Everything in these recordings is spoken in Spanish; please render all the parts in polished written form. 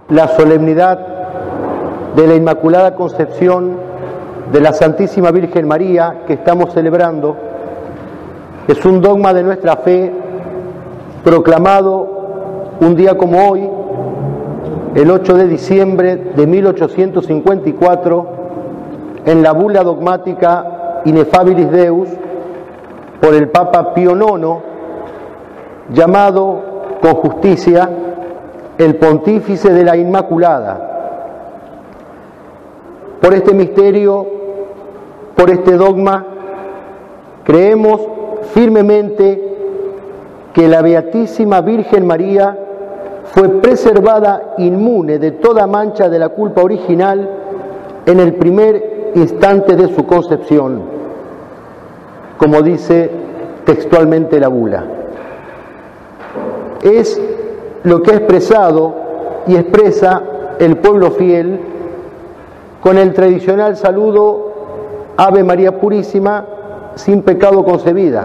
La solemnidad de la Inmaculada Concepción de la Santísima Virgen María que estamos celebrando es un dogma de nuestra fe proclamado un día como hoy, el 8 de diciembre de 1854, en la bula dogmática Ineffabilis Deus por el Papa Pío IX, llamado con justicia el Pontífice de la Inmaculada. Por este misterio, por este dogma, creemos firmemente que la Beatísima Virgen María fue preservada inmune de toda mancha de la culpa original en el primer instante de su concepción, como dice textualmente la bula. Es lo que ha expresado y expresa el pueblo fiel con el tradicional saludo Ave María Purísima, sin pecado concebida,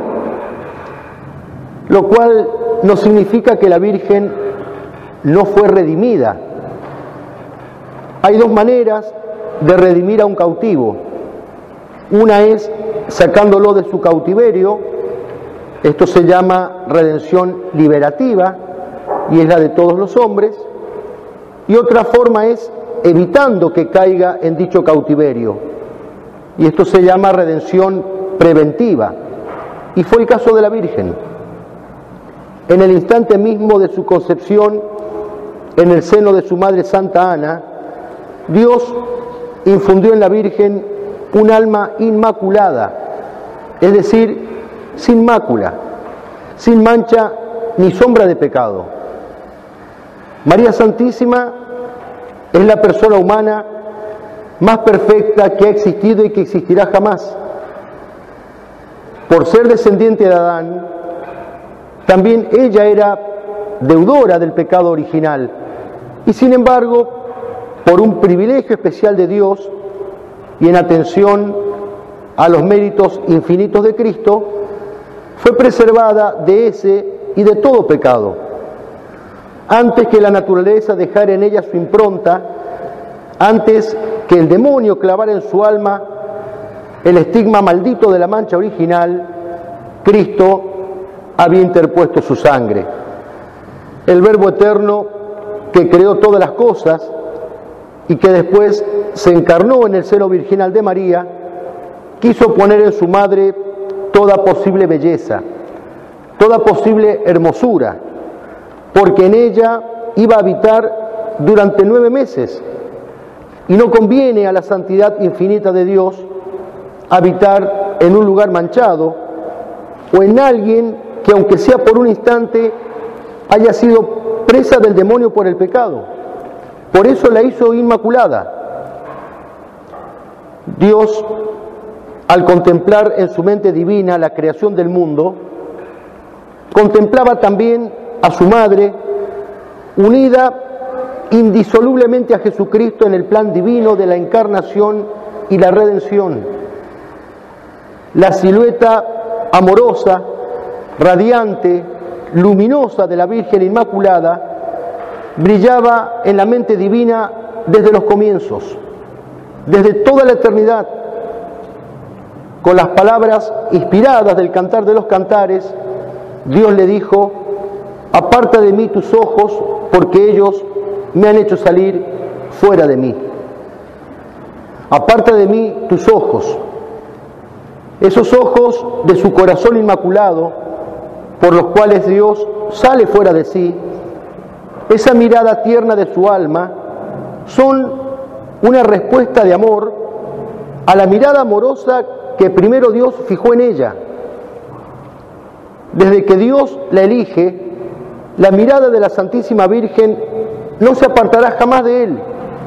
lo cual no significa que la Virgen no fue redimida. Hay dos maneras de redimir a un cautivo. Una es sacándolo de su cautiverio, esto se llama redención liberativa y es la de todos los hombres, y otra forma es evitando que caiga en dicho cautiverio, y esto se llama redención preventiva, y fue el caso de la Virgen. En el instante mismo de su concepción, en el seno de su madre Santa Ana, Dios infundió en la Virgen un alma inmaculada, es decir, sin mácula, sin mancha ni sombra de pecado. María Santísima es la persona humana más perfecta que ha existido y que existirá jamás. Por ser descendiente de Adán, también ella era deudora del pecado original y sin embargo, por un privilegio especial de Dios y en atención a los méritos infinitos de Cristo, fue preservada de ese y de todo pecado. Antes que la naturaleza dejara en ella su impronta, antes que el demonio clavara en su alma el estigma maldito de la mancha original, Cristo había interpuesto su sangre. El Verbo eterno que creó todas las cosas y que después se encarnó en el seno virginal de María, quiso poner en su madre toda posible belleza, toda posible hermosura, porque en ella iba a habitar durante 9 meses, y no conviene a la santidad infinita de Dios habitar en un lugar manchado o en alguien que, aunque sea por un instante, haya sido presa del demonio por el pecado. Por eso la hizo inmaculada. Dios, al contemplar en su mente divina la creación del mundo, contemplaba también a su madre, unida indisolublemente a Jesucristo en el plan divino de la encarnación y la redención. La silueta amorosa, radiante, luminosa de la Virgen Inmaculada brillaba en la mente divina desde los comienzos, desde toda la eternidad. Con las palabras inspiradas del Cantar de los Cantares, Dios le dijo: aparta de mí tus ojos, porque ellos me han hecho salir fuera de mí. Aparta de mí tus ojos, esos ojos de su corazón inmaculado, por los cuales Dios sale fuera de sí, esa mirada tierna de su alma, son una respuesta de amor a la mirada amorosa que primero Dios fijó en ella. Desde que Dios la elige, la mirada de la Santísima Virgen no se apartará jamás de él.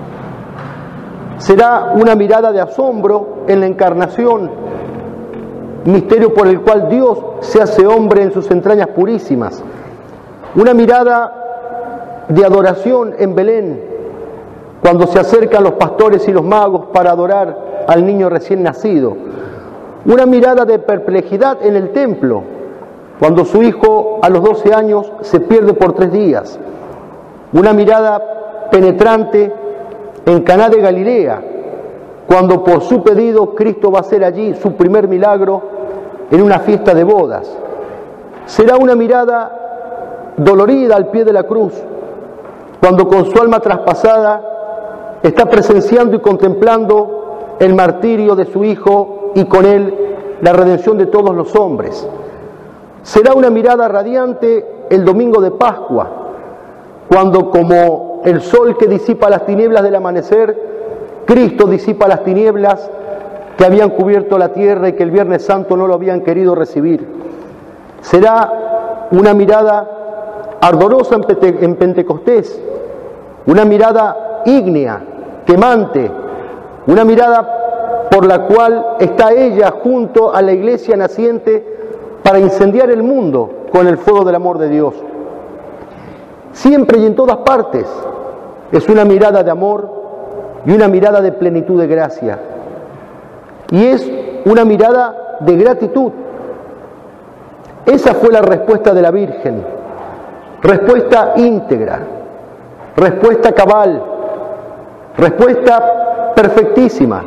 Será una mirada de asombro en la encarnación, misterio por el cual Dios se hace hombre en sus entrañas purísimas. Una mirada de adoración en Belén, cuando se acercan los pastores y los magos para adorar al niño recién nacido. Una mirada de perplejidad en el templo, cuando su hijo a los 12 años se pierde por 3 días. Una mirada penetrante en Caná de Galilea, cuando por su pedido Cristo va a hacer allí su primer milagro en una fiesta de bodas. Será una mirada dolorida al pie de la cruz, cuando con su alma traspasada está presenciando y contemplando el martirio de su Hijo y con él la redención de todos los hombres. Será una mirada radiante el domingo de Pascua, cuando como el sol que disipa las tinieblas del amanecer, Cristo disipa las tinieblas que habían cubierto la tierra y que el Viernes Santo no lo habían querido recibir. Será una mirada ardorosa en Pentecostés, una mirada ígnea, quemante, una mirada por la cual está ella junto a la iglesia naciente para incendiar el mundo con el fuego del amor de Dios. Siempre y en todas partes es una mirada de amor y una mirada de plenitud de gracia. Y es una mirada de gratitud. Esa fue la respuesta de la Virgen. Respuesta íntegra, respuesta cabal, respuesta perfectísima.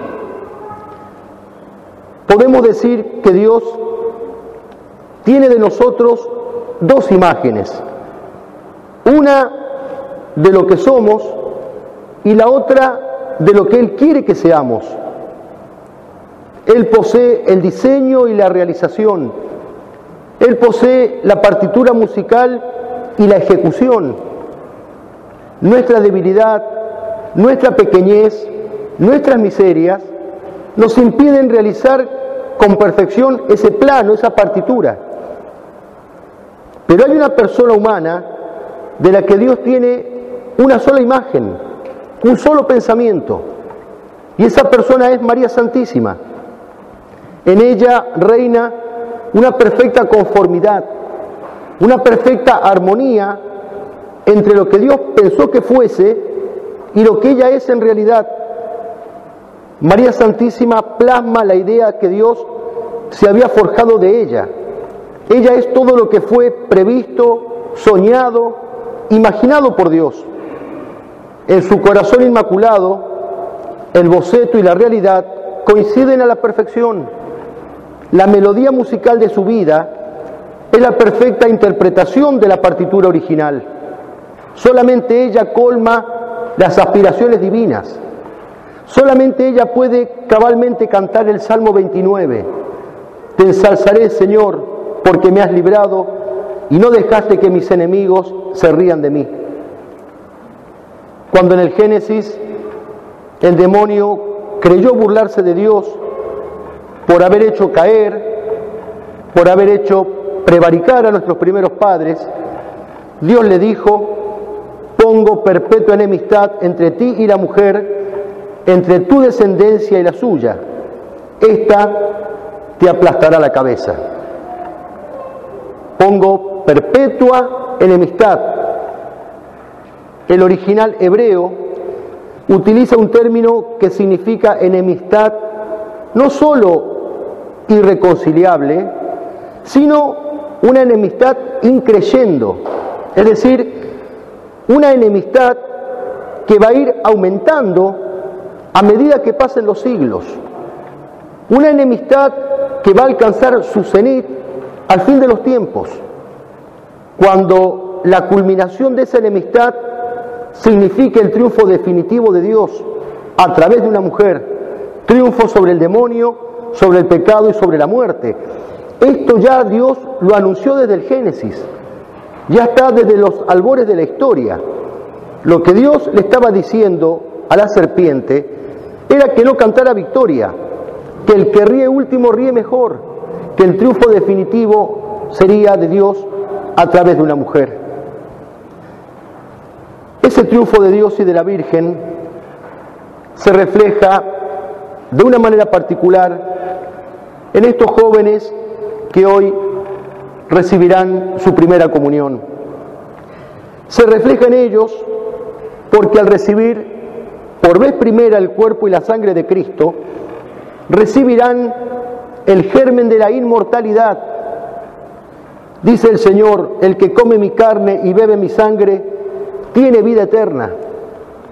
Podemos decir que Dios tiene de nosotros dos imágenes. Una de lo que somos y la otra de lo que Él quiere que seamos. Él posee el diseño y la realización. Él posee la partitura musical y la ejecución. Nuestra debilidad, nuestra pequeñez, nuestras miserias nos impiden realizar con perfección ese plano, esa partitura. Pero hay una persona humana de la que Dios tiene una sola imagen, un solo pensamiento, y esa persona es María Santísima. En ella reina una perfecta conformidad, una perfecta armonía entre lo que Dios pensó que fuese y lo que ella es en realidad. María Santísima plasma la idea que Dios se había forjado de ella. Ella es todo lo que fue previsto, soñado, imaginado por Dios. En su corazón inmaculado, el boceto y la realidad coinciden a la perfección. La melodía musical de su vida es la perfecta interpretación de la partitura original. Solamente ella colma las aspiraciones divinas. Solamente ella puede cabalmente cantar el Salmo 29. Te ensalzaré, Señor, porque me has librado y no dejaste que mis enemigos se rían de mí. Cuando en el Génesis el demonio creyó burlarse de Dios por haber hecho caer, por haber hecho prevaricar a nuestros primeros padres, Dios le dijo: pongo perpetua enemistad entre ti y la mujer, entre tu descendencia y la suya. Esta te aplastará la cabeza. Pongo perpetua enemistad. El original hebreo utiliza un término que significa enemistad no solo irreconciliable, sino una enemistad increyendo, es decir, una enemistad que va a ir aumentando a medida que pasen los siglos, una enemistad que va a alcanzar su cenit al fin de los tiempos, cuando la culminación de esa enemistad significa el triunfo definitivo de Dios a través de una mujer, triunfo sobre el demonio, sobre el pecado y sobre la muerte. Esto ya Dios lo anunció desde el Génesis, ya está desde los albores de la historia. Lo que Dios le estaba diciendo a la serpiente era que no cantara victoria, que el que ríe último ríe mejor, que el triunfo definitivo sería de Dios a través de una mujer. Ese triunfo de Dios y de la Virgen se refleja de una manera particular en estos jóvenes que hoy recibirán su primera comunión. Se refleja en ellos porque al recibir por vez primera el cuerpo y la sangre de Cristo, recibirán el germen de la inmortalidad. Dice el Señor: el que come mi carne y bebe mi sangre tiene vida eterna,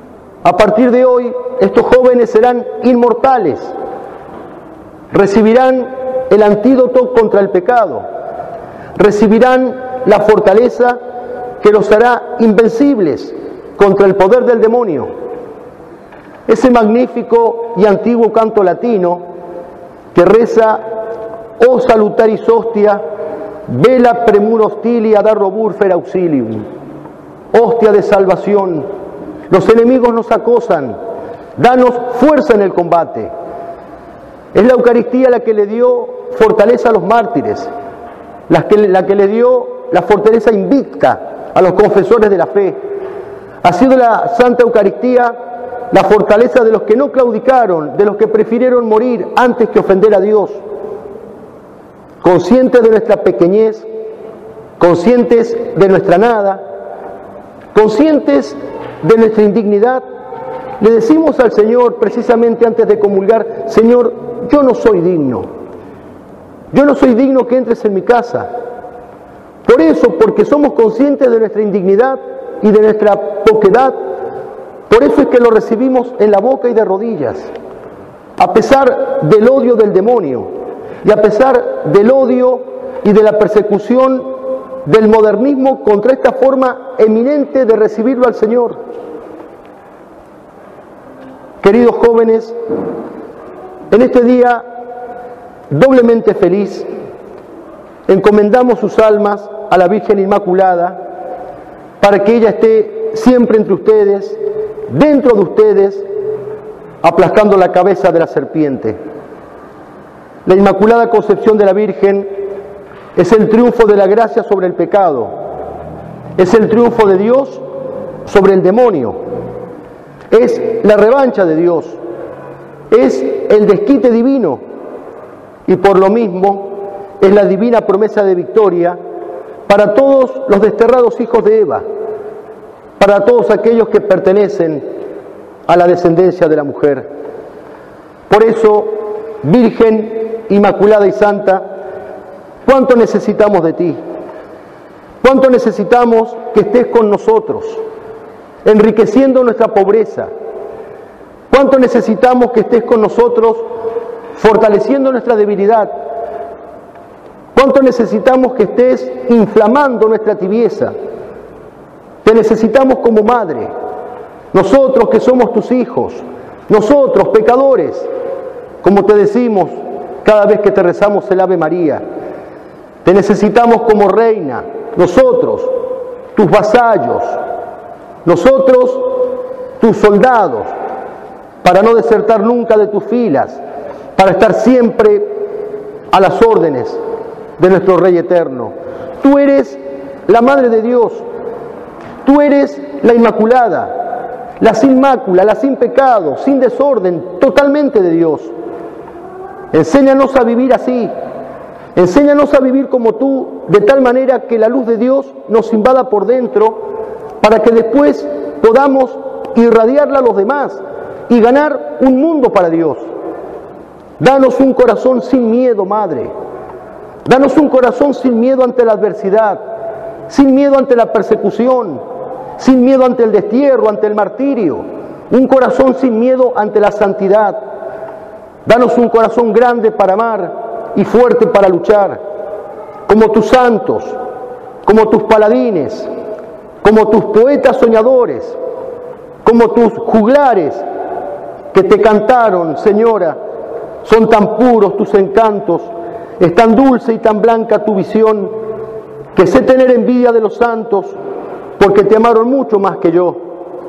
A partir de hoy, estos jóvenes serán inmortales, recibirán el antídoto contra el pecado, recibirán la fortaleza que los hará invencibles contra el poder del demonio. Ese magnífico y antiguo canto latino que reza: O salutaris hostia, vela premur hostilia da robur fer auxilium. Hostia de salvación, los enemigos nos acosan, danos fuerza en el combate. Es la Eucaristía la que le dio fortaleza a los mártires, la que le dio la fortaleza invicta a los confesores de la fe. Ha sido la Santa Eucaristía la fortaleza de los que no claudicaron, de los que prefirieron morir antes que ofender a Dios. Conscientes de nuestra pequeñez, conscientes de nuestra nada, conscientes de nuestra indignidad, le decimos al Señor precisamente antes de comulgar: Señor, yo no soy digno. Yo no soy digno que entres en mi casa. Por eso, porque somos conscientes de nuestra indignidad y de nuestra poquedad, por eso es que lo recibimos en la boca y de rodillas, a pesar del odio del demonio y a pesar del odio y de la persecución del modernismo contra esta forma eminente de recibirlo al Señor. Queridos jóvenes, en este día doblemente feliz, encomendamos sus almas a la Virgen Inmaculada para que ella esté siempre entre ustedes, dentro de ustedes, aplastando la cabeza de la serpiente. La Inmaculada Concepción de la Virgen es el triunfo de la gracia sobre el pecado, es el triunfo de Dios sobre el demonio, es la revancha de Dios, es el desquite divino y por lo mismo es la divina promesa de victoria para todos los desterrados hijos de Eva, para todos aquellos que pertenecen a la descendencia de la mujer. Por eso, Virgen Inmaculada y Santa, ¿cuánto necesitamos de ti? ¿Cuánto necesitamos que estés con nosotros, enriqueciendo nuestra pobreza? ¿Cuánto necesitamos que estés con nosotros, fortaleciendo nuestra debilidad? ¿Cuánto necesitamos que estés inflamando nuestra tibieza? Te necesitamos como madre, nosotros que somos tus hijos, nosotros pecadores, como te decimos cada vez que te rezamos el Ave María. Te necesitamos como reina, nosotros, tus vasallos, nosotros, tus soldados, para no desertar nunca de tus filas, para estar siempre a las órdenes de nuestro Rey eterno. Tú eres la Madre de Dios, tú eres la Inmaculada, la sin mácula, la sin pecado, sin desorden, totalmente de Dios. Enséñanos a vivir así, enséñanos a vivir como tú, de tal manera que la luz de Dios nos invada por dentro, para que después podamos irradiarla a los demás y ganar un mundo para Dios. Danos un corazón sin miedo, Madre. Danos un corazón sin miedo ante la adversidad, sin miedo ante la persecución, sin miedo ante el destierro, ante el martirio. Un corazón sin miedo ante la santidad. Danos un corazón grande para amar y fuerte para luchar, como tus santos, como tus paladines, como tus poetas soñadores, como tus juglares que te cantaron, Señora. Son tan puros tus encantos, es tan dulce y tan blanca tu visión, que sé tener envidia de los santos, porque te amaron mucho más que yo.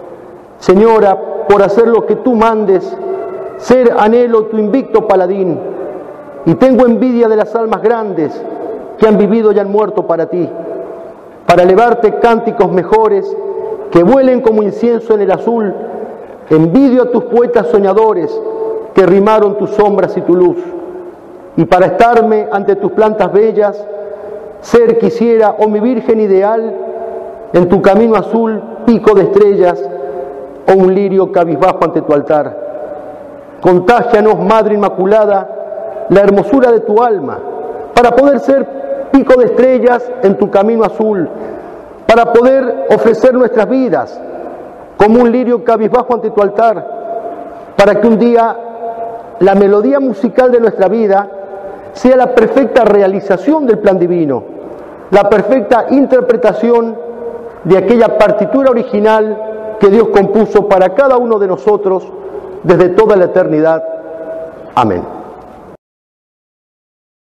Señora, por hacer lo que tú mandes, ser anhelo tu invicto paladín, y tengo envidia de las almas grandes que han vivido y han muerto para ti, para elevarte cánticos mejores que vuelen como incienso en el azul. Envidio a tus poetas soñadores que rimaron tus sombras y tu luz, y para estarme ante tus plantas bellas, ser quisiera, oh mi Virgen ideal, en tu camino azul, pico de estrellas, o un lirio cabizbajo ante tu altar. Contágianos, Madre Inmaculada, la hermosura de tu alma, para poder ser pico de estrellas en tu camino azul, para poder ofrecer nuestras vidas como un lirio cabizbajo ante tu altar, para que un día la melodía musical de nuestra vida sea la perfecta realización del plan divino, la perfecta interpretación de aquella partitura original que Dios compuso para cada uno de nosotros desde toda la eternidad. Amén.